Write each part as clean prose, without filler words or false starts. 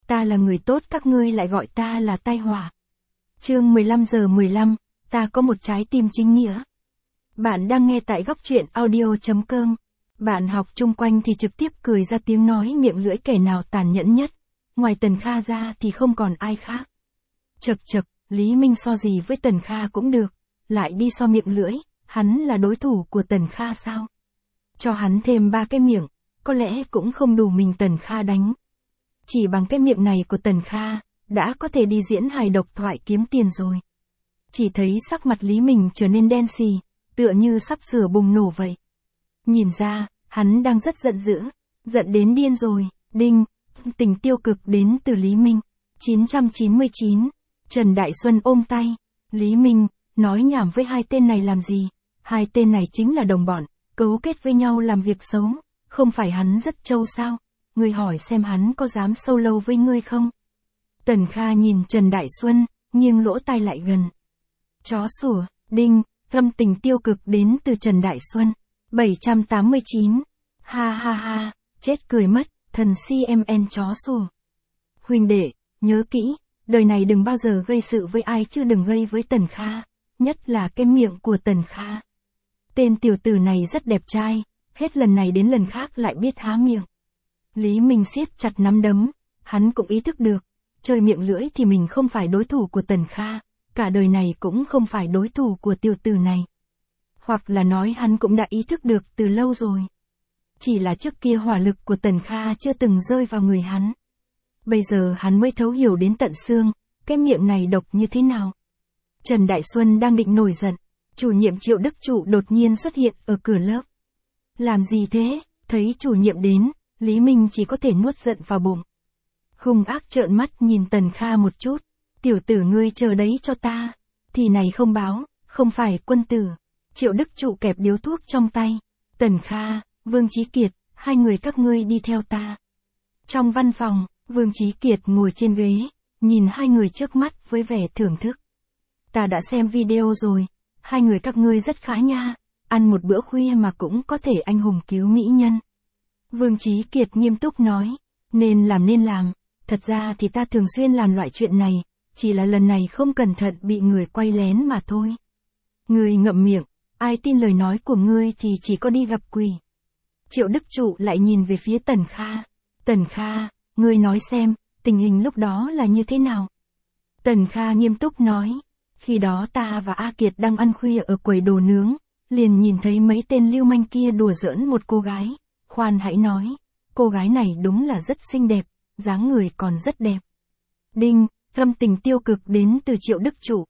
Ta là người tốt, các ngươi lại gọi ta là tai họa. Chương 15:15, ta có một trái tim chính nghĩa. Bạn đang nghe tại Góc Truyện Audio.com. Bạn học chung quanh thì trực tiếp cười ra tiếng nói miệng lưỡi kẻ nào tàn nhẫn nhất. Ngoài Tần Kha ra thì không còn ai khác. Chậc chậc, Lý Minh so gì với Tần Kha cũng được. Lại đi so miệng lưỡi, hắn là đối thủ của Tần Kha sao? Cho hắn thêm 3 cái miệng, có lẽ cũng không đủ mình Tần Kha đánh. Chỉ bằng cái miệng này của Tần Kha, đã có thể đi diễn hài độc thoại kiếm tiền rồi. Chỉ thấy sắc mặt Lý Minh trở nên đen xì, tựa như sắp sửa bùng nổ vậy. Nhìn ra, hắn đang rất giận dữ, giận đến điên rồi. Đinh, tình tiêu cực đến từ Lý Minh. 999, Trần Đại Xuân ôm tay. Lý Minh, nói nhảm với hai tên này làm gì? Hai tên này chính là đồng bọn, cấu kết với nhau làm việc xấu. Không phải hắn rất trâu sao? Ngươi hỏi xem hắn có dám solo với ngươi không? Tần Kha nhìn Trần Đại Xuân, nghiêng lỗ tai lại gần. Chó sủa. Đinh, thâm tình tiêu cực đến từ Trần Đại Xuân. 789. Ha ha ha, chết cười mất, thần CMN chó sủa. Huynh đệ, nhớ kỹ, đời này đừng bao giờ gây sự với ai chứ đừng gây với Tần Kha, nhất là cái miệng của Tần Kha. Tên tiểu tử này rất đẹp trai, hết lần này đến lần khác lại biết há miệng. Lý Minh siết chặt nắm đấm, hắn cũng ý thức được, chơi miệng lưỡi thì mình không phải đối thủ của Tần Kha, cả đời này cũng không phải đối thủ của tiểu tử này. Hoặc là nói hắn cũng đã ý thức được từ lâu rồi. Chỉ là trước kia hỏa lực của Tần Kha chưa từng rơi vào người hắn. Bây giờ hắn mới thấu hiểu đến tận xương, cái miệng này độc như thế nào. Trần Đại Xuân đang định nổi giận, chủ nhiệm Triệu Đức Trụ đột nhiên xuất hiện ở cửa lớp. Làm gì thế? Thấy chủ nhiệm đến, Lý Minh chỉ có thể nuốt giận vào bụng. Hung ác trợn mắt nhìn Tần Kha một chút. Tiểu tử ngươi chờ đấy cho ta. Thì này không báo, không phải quân tử. Triệu Đức Trụ kẹp điếu thuốc trong tay. Tần Kha, Vương Chí Kiệt, hai người các ngươi đi theo ta. Trong văn phòng, Vương Chí Kiệt ngồi trên ghế, nhìn hai người trước mắt với vẻ thưởng thức. Ta đã xem video rồi, hai người các ngươi rất khá nha, ăn một bữa khuya mà cũng có thể anh hùng cứu mỹ nhân. Vương Chí Kiệt nghiêm túc nói, nên làm, thật ra thì ta thường xuyên làm loại chuyện này, chỉ là lần này không cẩn thận bị người quay lén mà thôi. Ngươi ngậm miệng, ai tin lời nói của ngươi thì chỉ có đi gặp quỷ. Triệu Đức Trụ lại nhìn về phía Tần Kha. Tần Kha, ngươi nói xem, tình hình lúc đó là như thế nào? Tần Kha nghiêm túc nói, khi đó ta và A Kiệt đang ăn khuya ở quầy đồ nướng, liền nhìn thấy mấy tên lưu manh kia đùa giỡn một cô gái. Khoan hãy nói, cô gái này đúng là rất xinh đẹp, dáng người còn rất đẹp. Đinh, thâm tình tiêu cực đến từ Triệu Đức Trụ.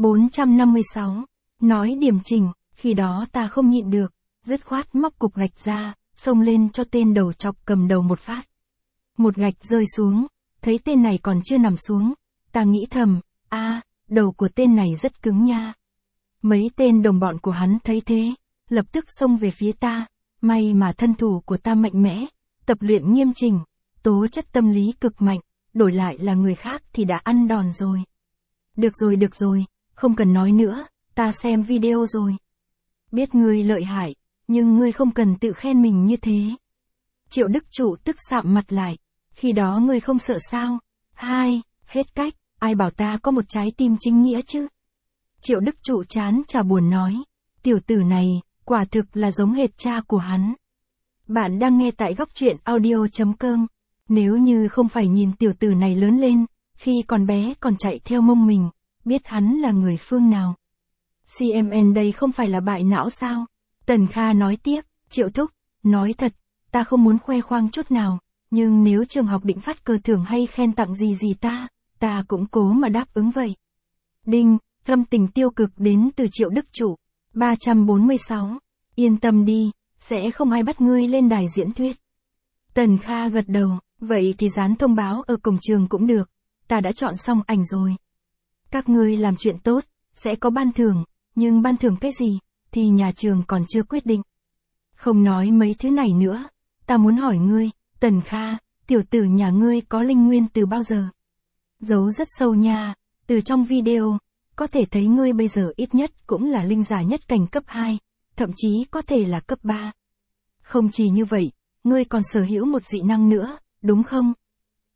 456, nói điểm trình, khi đó ta không nhịn được, dứt khoát móc cục gạch ra, xông lên cho tên đầu chọc cầm đầu một phát. Một gạch rơi xuống, thấy tên này còn chưa nằm xuống, ta nghĩ thầm, đầu của tên này rất cứng nha. Mấy tên đồng bọn của hắn thấy thế, lập tức xông về phía ta, may mà thân thủ của ta mạnh mẽ, tập luyện nghiêm chỉnh, tố chất tâm lý cực mạnh, đổi lại là người khác thì đã ăn đòn rồi. Được rồi, không cần nói nữa, ta xem video rồi. Biết ngươi lợi hại, nhưng ngươi không cần tự khen mình như thế. Triệu Đức Trụ tức sạm mặt lại, khi đó ngươi không sợ sao? Hết cách, ai bảo ta có một trái tim chính nghĩa chứ? Triệu Đức Trụ chán chả buồn nói, tiểu tử này, quả thực là giống hệt cha của hắn. Bạn đang nghe tại Góc Truyện Audio.com. Nếu như không phải nhìn tiểu tử này lớn lên, khi còn bé còn chạy theo mông mình, biết hắn là người phương nào. CMN đây không phải là bại não sao? Tần Kha nói tiếp, Triệu Thúc, nói thật, ta không muốn khoe khoang chút nào, nhưng nếu trường học định phát cờ thưởng hay khen tặng gì ta cũng cố mà đáp ứng vậy. Đinh, thâm tình tiêu cực đến từ Triệu Đức Trụ. 346, yên tâm đi, sẽ không ai bắt ngươi lên đài diễn thuyết. Tần Kha gật đầu, vậy thì dán thông báo ở cổng trường cũng được, ta đã chọn xong ảnh rồi. Các ngươi làm chuyện tốt, sẽ có ban thưởng, nhưng ban thưởng cái gì, thì nhà trường còn chưa quyết định. Không nói mấy thứ này nữa, ta muốn hỏi ngươi, Tần Kha, tiểu tử nhà ngươi có linh nguyên từ bao giờ? Giấu rất sâu nha, từ trong video, có thể thấy ngươi bây giờ ít nhất cũng là linh giả nhất cảnh cấp 2, thậm chí có thể là cấp 3. Không chỉ như vậy, ngươi còn sở hữu một dị năng nữa, đúng không?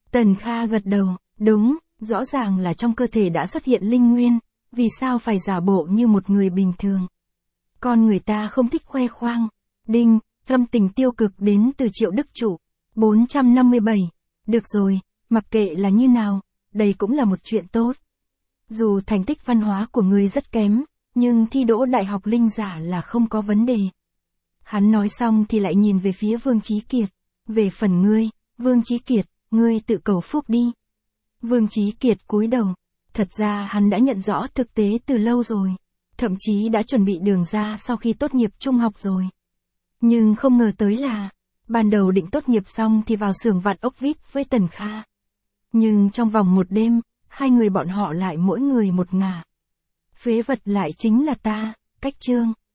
Tần Kha gật đầu, đúng, rõ ràng là trong cơ thể đã xuất hiện linh nguyên, vì sao phải giả bộ như một người bình thường. Con người ta không thích khoe khoang. Đinh, âm tình tiêu cực đến từ Triệu Đức Chủ. 457. Được rồi, mặc kệ là như nào, đây cũng là một chuyện tốt. Dù thành tích văn hóa của ngươi rất kém, nhưng thi đỗ đại học linh giả là không có vấn đề. Hắn nói xong thì lại nhìn về phía Vương Chí Kiệt. Về phần ngươi, Vương Chí Kiệt, ngươi tự cầu phúc đi. Vương Chí Kiệt cúi đầu. Thật ra hắn đã nhận rõ thực tế từ lâu rồi. Thậm chí đã chuẩn bị đường ra sau khi tốt nghiệp trung học rồi. Nhưng không ngờ tới là, ban đầu định tốt nghiệp xong thì vào xưởng vạn ốc VIP với Tần Kha. Nhưng trong vòng một đêm, hai người bọn họ lại mỗi người một ngả. Phế vật lại chính là ta, Cách Trương.